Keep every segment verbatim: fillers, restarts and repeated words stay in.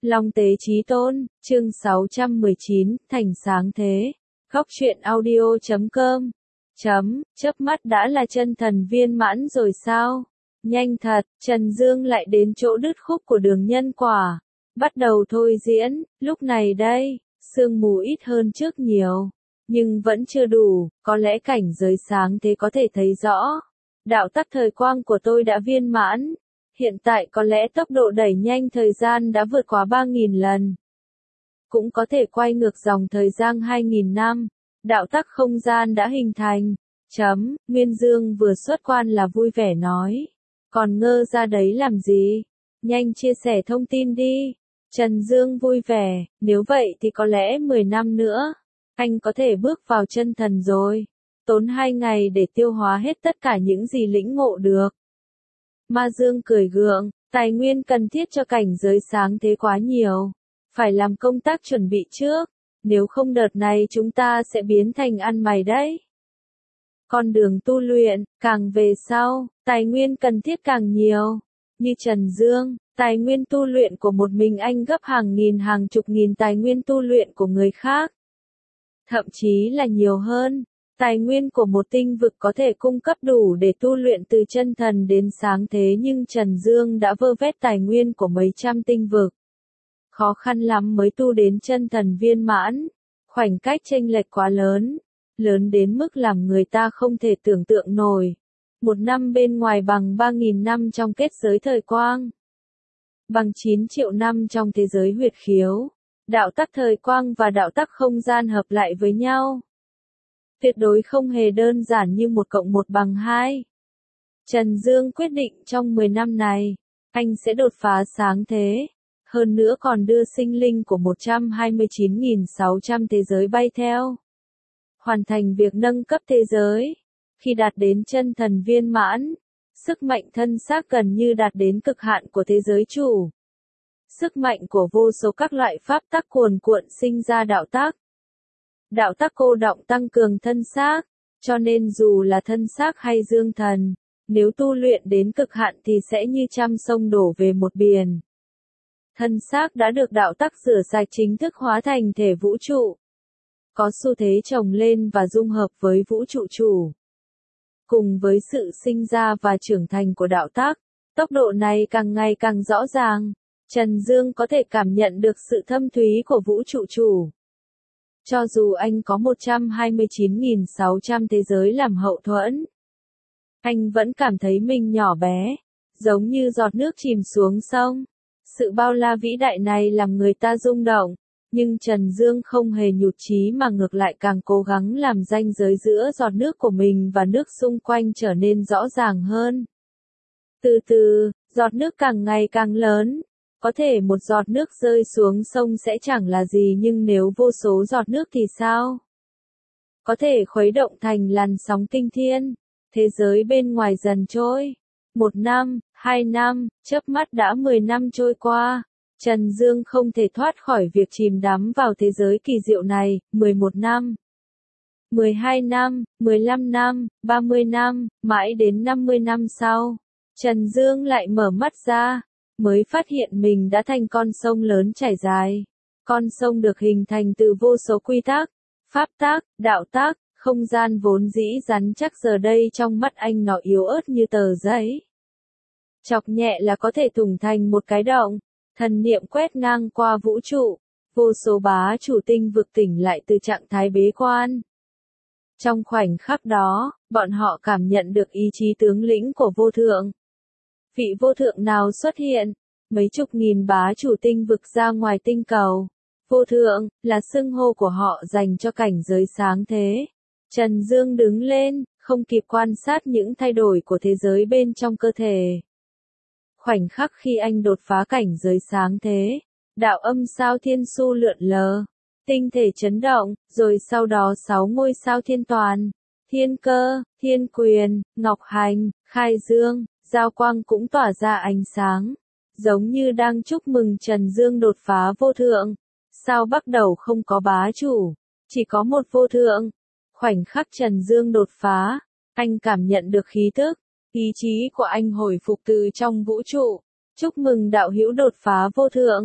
Long Tế Chí Tôn, chương sáu trăm mười chín, Thành Sáng Thế. Góc truyện audio chấm com. Chấm, chớp mắt đã là chân thần viên mãn rồi sao? Nhanh thật, Trần Dương lại đến chỗ đứt khúc của đường nhân quả. Bắt đầu thôi diễn, lúc này đây, sương mù ít hơn trước nhiều. Nhưng vẫn chưa đủ, có lẽ cảnh giới sáng thế có thể thấy rõ. Đạo tắc thời quang của tôi đã viên mãn. Hiện tại có lẽ tốc độ đẩy nhanh thời gian đã vượt quá ba nghìn lần. Cũng có thể quay ngược dòng thời gian hai nghìn năm. Đạo tắc không gian đã hình thành. Chấm, Nguyên Dương vừa xuất quan là vui vẻ nói. Còn ngơ ra đấy làm gì? Nhanh chia sẻ thông tin đi. Trần Dương vui vẻ, nếu vậy thì có lẽ mười năm nữa, anh có thể bước vào chân thần rồi. Tốn hai ngày để tiêu hóa hết tất cả những gì lĩnh ngộ được. Ma Dương cười gượng, tài nguyên cần thiết cho cảnh giới sáng thế quá nhiều. Phải làm công tác chuẩn bị trước, nếu không đợt này chúng ta sẽ biến thành ăn mày đấy. Con đường tu luyện, càng về sau, tài nguyên cần thiết càng nhiều. Như Trần Dương, tài nguyên tu luyện của một mình anh gấp hàng nghìn hàng chục nghìn tài nguyên tu luyện của người khác. Thậm chí là nhiều hơn. Tài nguyên của một tinh vực có thể cung cấp đủ để tu luyện từ chân thần đến sáng thế, nhưng Trần Dương đã vơ vét tài nguyên của mấy trăm tinh vực. Khó khăn lắm mới tu đến chân thần viên mãn. Khoảnh cách chênh lệch quá lớn. Lớn đến mức làm người ta không thể tưởng tượng nổi. Một năm bên ngoài bằng ba nghìn năm trong kết giới thời quang. Bằng chín triệu năm trong thế giới huyệt khiếu. Đạo tắc thời quang và đạo tắc không gian hợp lại với nhau. Tuyệt đối không hề đơn giản như một cộng một bằng hai. Trần Dương quyết định trong mười năm này, anh sẽ đột phá sáng thế. Hơn nữa còn đưa sinh linh của một trăm hai mươi chín nghìn sáu trăm thế giới bay theo. Hoàn thành việc nâng cấp thế giới. Khi đạt đến chân thần viên mãn, sức mạnh thân xác gần như đạt đến cực hạn của thế giới chủ. Sức mạnh của vô số các loại pháp tắc cuồn cuộn sinh ra đạo tắc. Đạo tắc cô động tăng cường thân xác, cho nên dù là thân xác hay dương thần, nếu tu luyện đến cực hạn thì sẽ như trăm sông đổ về một biển. Thân xác đã được đạo tắc rửa sạch chính thức hóa thành thể vũ trụ. Có xu thế chồng lên và dung hợp với vũ trụ chủ. Cùng với sự sinh ra và trưởng thành của đạo tắc, tốc độ này càng ngày càng rõ ràng. Trần Dương có thể cảm nhận được sự thâm thúy của vũ trụ chủ. Cho dù anh có một trăm hai mươi chín nghìn sáu trăm thế giới làm hậu thuẫn, anh vẫn cảm thấy mình nhỏ bé, giống như giọt nước chìm xuống sông. Sự bao la vĩ đại này làm người ta rung động, nhưng Trần Dương không hề nhụt chí mà ngược lại càng cố gắng làm ranh giới giữa giọt nước của mình và nước xung quanh trở nên rõ ràng hơn. Từ từ, giọt nước càng ngày càng lớn. Có thể một giọt nước rơi xuống sông sẽ chẳng là gì, nhưng nếu vô số giọt nước thì sao? Có thể khuấy động thành làn sóng kinh thiên. Thế giới bên ngoài dần trôi. Một năm, hai năm, chớp mắt đã mười năm trôi qua. Trần Dương không thể thoát khỏi việc chìm đắm vào thế giới kỳ diệu này. mười một năm, mười hai năm, mười lăm năm, ba mươi năm, mãi đến năm mươi năm sau. Trần Dương lại mở mắt ra. Mới phát hiện mình đã thành con sông lớn chảy dài. Con sông được hình thành từ vô số quy tắc, pháp tắc, đạo tắc, không gian vốn dĩ rắn chắc giờ đây trong mắt anh nó yếu ớt như tờ giấy. Chọc nhẹ là có thể thủng thành một cái động. Thần niệm quét ngang qua vũ trụ. Vô số bá chủ tinh vực tỉnh lại từ trạng thái bế quan. Trong khoảnh khắc đó, bọn họ cảm nhận được ý chí tướng lĩnh của vô thượng. Vị vô thượng nào xuất hiện? Mấy chục nghìn bá chủ tinh vực ra ngoài tinh cầu. Vô thượng, là xưng hô của họ dành cho cảnh giới sáng thế. Trần Dương đứng lên, không kịp quan sát những thay đổi của thế giới bên trong cơ thể. Khoảnh khắc khi anh đột phá cảnh giới sáng thế, đạo âm sao thiên su lượn lờ, tinh thể chấn động, rồi sau đó sáu ngôi sao thiên toàn, thiên cơ, thiên quyền, ngọc hành, khai dương. Giao quang cũng tỏa ra ánh sáng, giống như đang chúc mừng Trần Dương đột phá vô thượng. Sao bắt đầu không có bá chủ, chỉ có một vô thượng. Khoảnh khắc Trần Dương đột phá, anh cảm nhận được khí tức, ý chí của anh hồi phục từ trong vũ trụ. Chúc mừng đạo hữu đột phá vô thượng.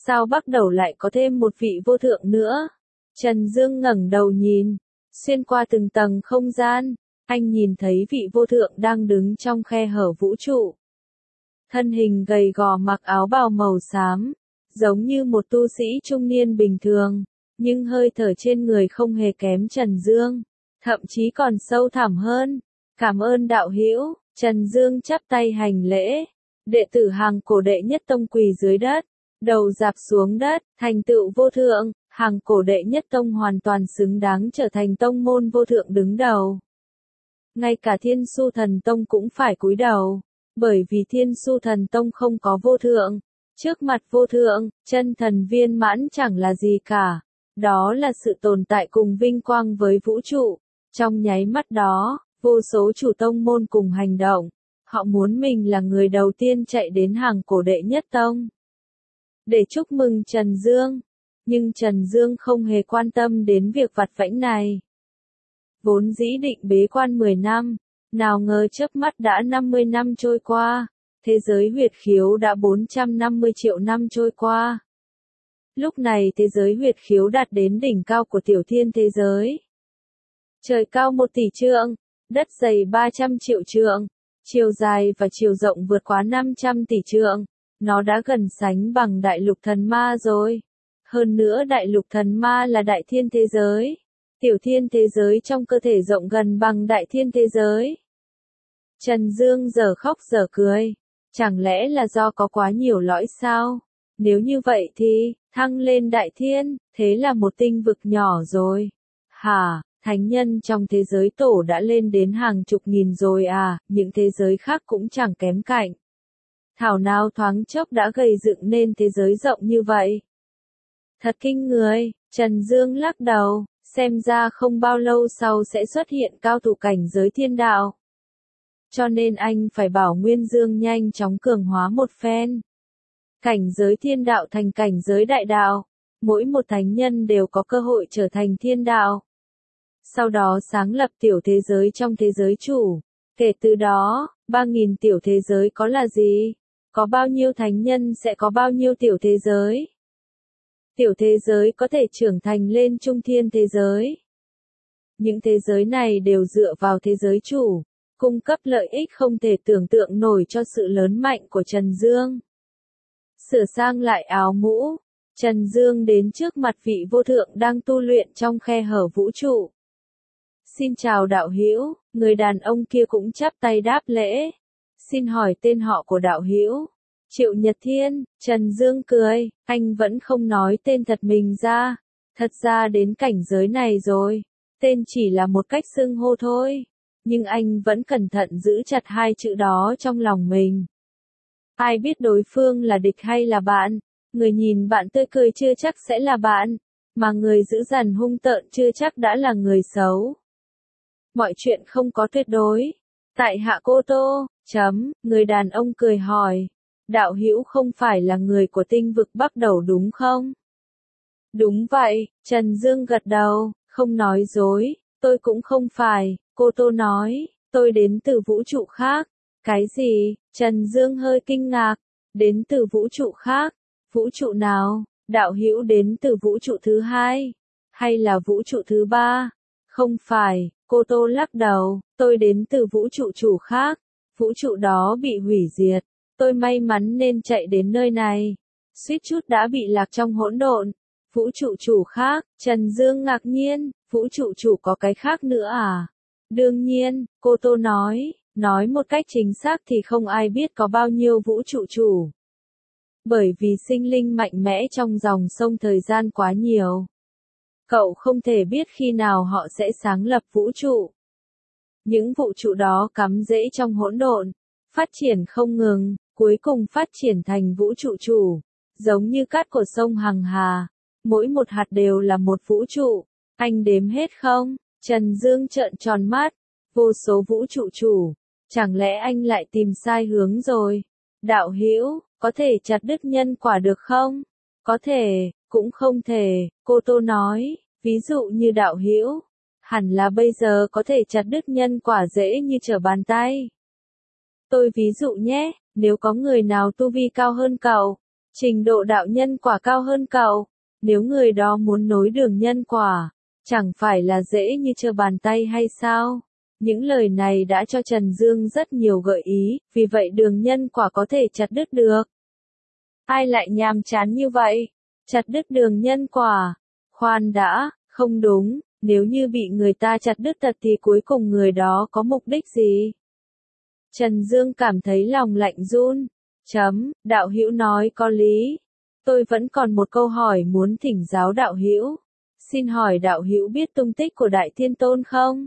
Sao bắt đầu lại có thêm một vị vô thượng nữa? Trần Dương ngẩng đầu nhìn, xuyên qua từng tầng không gian, anh nhìn thấy vị vô thượng đang đứng trong khe hở vũ trụ. Thân hình gầy gò mặc áo bào màu xám, giống như một tu sĩ trung niên bình thường, nhưng hơi thở trên người không hề kém Trần Dương, thậm chí còn sâu thẳm hơn. Cảm ơn đạo hữu, Trần Dương chắp tay hành lễ, đệ tử hàng cổ đệ nhất tông quỳ dưới đất, đầu rạp xuống đất, thành tựu vô thượng, hàng cổ đệ nhất tông hoàn toàn xứng đáng trở thành tông môn vô thượng đứng đầu. Ngay cả Thiên Su Thần Tông cũng phải cúi đầu, bởi vì Thiên Su Thần Tông không có vô thượng. Trước mặt vô thượng, chân thần viên mãn chẳng là gì cả. Đó là sự tồn tại cùng vinh quang với vũ trụ. Trong nháy mắt đó, vô số chủ tông môn cùng hành động. Họ muốn mình là người đầu tiên chạy đến hàng cổ đệ nhất tông để chúc mừng Trần Dương. Nhưng Trần Dương không hề quan tâm đến việc vặt vãnh này. Vốn dĩ định bế quan mười năm, nào ngờ chớp mắt đã năm mươi năm trôi qua, thế giới huyệt khiếu đã bốn trăm năm mươi triệu năm trôi qua. Lúc này thế giới huyệt khiếu đạt đến đỉnh cao của tiểu thiên thế giới. Trời cao một tỷ trượng, đất dày ba trăm triệu trượng, chiều dài và chiều rộng vượt quá năm trăm tỷ trượng, nó đã gần sánh bằng đại lục thần ma rồi. Hơn nữa đại lục thần ma là đại thiên thế giới. Tiểu thiên thế giới trong cơ thể rộng gần bằng đại thiên thế giới. Trần Dương giờ khóc giờ cười. Chẳng lẽ là do có quá nhiều lõi sao? Nếu như vậy thì, thăng lên đại thiên, thế là một tinh vực nhỏ rồi. Hả, thánh nhân trong thế giới tổ đã lên đến hàng chục nghìn rồi à, những thế giới khác cũng chẳng kém cạnh. Thảo nào thoáng chốc đã gây dựng nên thế giới rộng như vậy. Thật kinh người, Trần Dương lắc đầu, xem ra không bao lâu sau sẽ xuất hiện cao thủ cảnh giới thiên đạo. Cho nên anh phải bảo Nguyên Dương nhanh chóng cường hóa một phen. Cảnh giới thiên đạo thành cảnh giới đại đạo, mỗi một thánh nhân đều có cơ hội trở thành thiên đạo. Sau đó sáng lập tiểu thế giới trong thế giới chủ. Kể từ đó, ba nghìn tiểu thế giới có là gì? Có bao nhiêu thánh nhân sẽ có bao nhiêu tiểu thế giới? Tiểu thế giới có thể trưởng thành lên trung thiên thế giới. Những thế giới này đều dựa vào thế giới chủ, cung cấp lợi ích không thể tưởng tượng nổi cho sự lớn mạnh của Trần Dương. Sửa sang lại áo mũ, Trần Dương đến trước mặt vị vô thượng đang tu luyện trong khe hở vũ trụ. Xin chào đạo hữu, người đàn ông kia cũng chắp tay đáp lễ. Xin hỏi tên họ của đạo hữu? Triệu Nhật Thiên. Trần Dương cười, anh vẫn không nói tên thật mình ra. Thật ra đến cảnh giới này rồi, tên chỉ là một cách xưng hô thôi. Nhưng anh vẫn cẩn thận giữ chặt hai chữ đó trong lòng mình. Ai biết đối phương là địch hay là bạn, người nhìn bạn tươi cười chưa chắc sẽ là bạn, mà người dữ dằn hung tợn chưa chắc đã là người xấu. Mọi chuyện không có tuyệt đối. Tại Hạ Cô Tô, chấm, người đàn ông cười hỏi. Đạo hữu không phải là người của tinh vực Bắc Đầu đúng không? Đúng vậy, Trần Dương gật đầu, không nói dối, tôi cũng không phải, Cô Tô nói, tôi đến từ vũ trụ khác. Cái gì? Trần Dương hơi kinh ngạc, đến từ vũ trụ khác, vũ trụ nào? Đạo hữu đến từ vũ trụ thứ hai, hay là vũ trụ thứ ba? Không phải, Cô Tô lắc đầu, tôi đến từ vũ trụ chủ khác, vũ trụ đó bị hủy diệt. Tôi may mắn nên chạy đến nơi này, suýt chút đã bị lạc trong hỗn độn. Vũ trụ chủ khác, Trần Dương ngạc nhiên, vũ trụ chủ có cái khác nữa à? Đương nhiên, Cô Tô nói, nói một cách chính xác thì không ai biết có bao nhiêu vũ trụ chủ. Bởi vì sinh linh mạnh mẽ trong dòng sông thời gian quá nhiều. Cậu không thể biết khi nào họ sẽ sáng lập vũ trụ. Những vũ trụ đó cắm rễ trong hỗn độn, phát triển không ngừng, cuối cùng phát triển thành vũ trụ chủ, giống như cát của sông Hằng Hà, mỗi một hạt đều là một vũ trụ. Anh đếm hết không? Trần Dương trợn tròn mắt, vô số vũ trụ chủ, chẳng lẽ anh lại tìm sai hướng rồi? Đạo hữu, có thể chặt đứt nhân quả được không? Có thể, cũng không thể, Cô Tô nói, ví dụ như đạo hữu, hẳn là bây giờ có thể chặt đứt nhân quả dễ như trở bàn tay. Tôi ví dụ nhé, nếu có người nào tu vi cao hơn cậu, Trình độ đạo nhân quả cao hơn cậu, nếu người đó muốn nối đường nhân quả, chẳng phải là dễ như trở bàn tay hay sao? Những lời này đã cho Trần Dương rất nhiều gợi ý, vì vậy đường nhân quả có thể chặt đứt được. Ai lại nhàm chán như vậy? Chặt đứt đường nhân quả. Khoan đã, không đúng, nếu như bị người ta chặt đứt tật thì cuối cùng người đó có mục đích gì? Trần Dương cảm thấy lòng lạnh run. Chấm, đạo hữu nói có lý. Tôi vẫn còn một câu hỏi muốn thỉnh giáo đạo hữu. Xin hỏi đạo hữu biết tung tích của Đại Thiên Tôn không?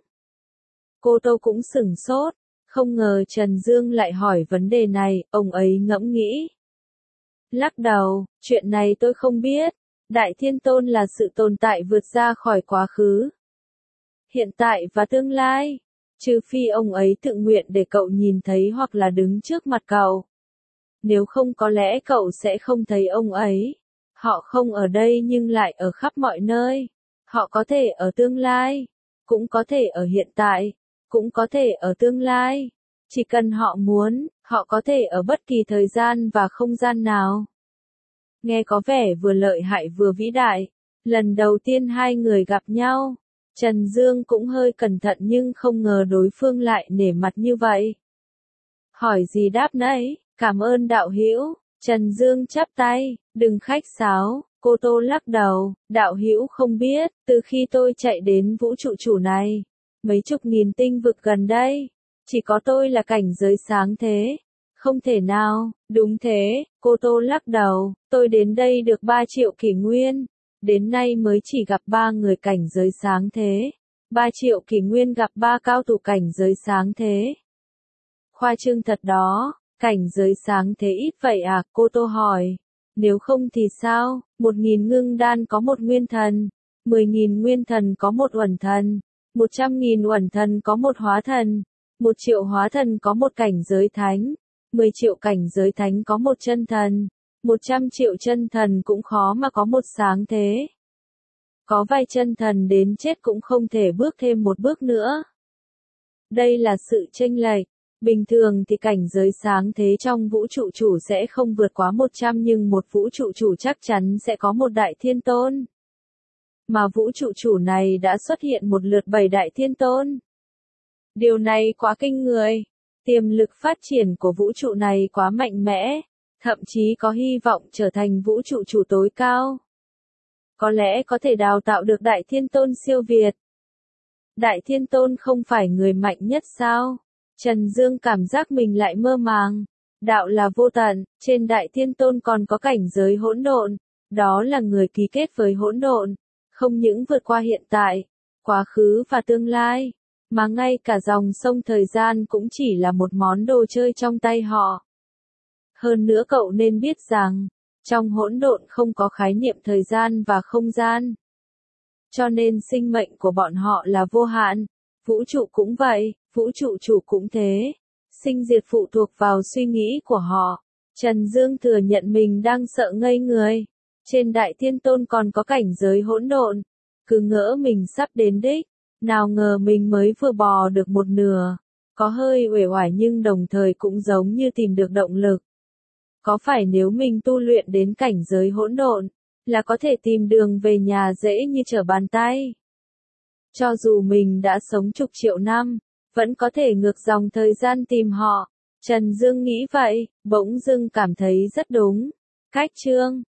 Cô Tô cũng sửng sốt, không ngờ Trần Dương lại hỏi vấn đề này, ông ấy ngẫm nghĩ. Lắc đầu, chuyện này tôi không biết. Đại Thiên Tôn là sự tồn tại vượt ra khỏi quá khứ, hiện tại và tương lai. Trừ phi ông ấy tự nguyện để cậu nhìn thấy hoặc là đứng trước mặt cậu. Nếu không có lẽ cậu sẽ không thấy ông ấy. Họ không ở đây nhưng lại ở khắp mọi nơi. Họ có thể ở tương lai, cũng có thể ở hiện tại, cũng có thể ở tương lai. Chỉ cần họ muốn, họ có thể ở bất kỳ thời gian và không gian nào. Nghe có vẻ vừa lợi hại vừa vĩ đại. Lần đầu tiên hai người gặp nhau, Trần Dương cũng hơi cẩn thận nhưng không ngờ đối phương lại nể mặt như vậy. Hỏi gì đáp nấy, cảm ơn đạo hữu. Trần Dương chắp tay, đừng khách sáo. Cô Tô lắc đầu, đạo hữu không biết, từ khi tôi chạy đến vũ trụ chủ này, mấy chục nghìn tinh vực gần đây, chỉ có tôi là cảnh giới sáng thế. Không thể nào, đúng thế, cô Tô lắc đầu, tôi đến đây được ba triệu kỷ nguyên, đến nay mới chỉ gặp ba người cảnh giới sáng thế. ba triệu kỷ nguyên gặp ba cao thủ cảnh giới sáng thế. Khoa trương thật đó, cảnh giới sáng thế ít vậy à, cô Tô hỏi. Nếu không thì sao, một nghìn ngưng đan có một nguyên thần, mười nghìn nguyên thần có một uẩn thần, một trăm nghìn uẩn thần có một hóa thần, một triệu hóa thần có một cảnh giới thánh, mười triệu cảnh giới thánh có một chân thần, một trăm triệu chân thần cũng khó mà có một sáng thế. Có vài chân thần đến chết cũng không thể bước thêm một bước nữa. Đây là sự chênh lệch. Bình thường thì cảnh giới sáng thế trong vũ trụ chủ sẽ không vượt quá một trăm nhưng một vũ trụ chủ chắc chắn sẽ có một Đại Thiên Tôn. Mà vũ trụ chủ này đã xuất hiện một lượt bảy Đại Thiên Tôn. Điều này quá kinh người. Tiềm lực phát triển của vũ trụ này quá mạnh mẽ, thậm chí có hy vọng trở thành vũ trụ chủ tối cao. Có lẽ có thể đào tạo được Đại Thiên Tôn siêu việt. Đại Thiên Tôn không phải người mạnh nhất sao? Trần Dương cảm giác mình lại mơ màng. Đạo là vô tận, trên Đại Thiên Tôn còn có cảnh giới hỗn độn, đó là người ký kết với hỗn độn, không những vượt qua hiện tại, quá khứ và tương lai, mà ngay cả dòng sông thời gian cũng chỉ là một món đồ chơi trong tay họ. Hơn nữa cậu nên biết rằng, trong hỗn độn không có khái niệm thời gian và không gian. Cho nên sinh mệnh của bọn họ là vô hạn, vũ trụ cũng vậy, vũ trụ chủ cũng thế. Sinh diệt phụ thuộc vào suy nghĩ của họ. Trần Dương thừa nhận mình đang sợ ngây người. Trên Đại Thiên Tôn còn có cảnh giới hỗn độn. Cứ ngỡ mình sắp đến đích. Nào ngờ mình mới vừa bò được một nửa. Có hơi uể oải nhưng đồng thời cũng giống như tìm được động lực. Có phải nếu mình tu luyện đến cảnh giới hỗn độn, là có thể tìm đường về nhà dễ như trở bàn tay? Cho dù mình đã sống chục triệu năm, vẫn có thể ngược dòng thời gian tìm họ. Trần Dương nghĩ vậy, bỗng dưng cảm thấy rất đúng. Cách chương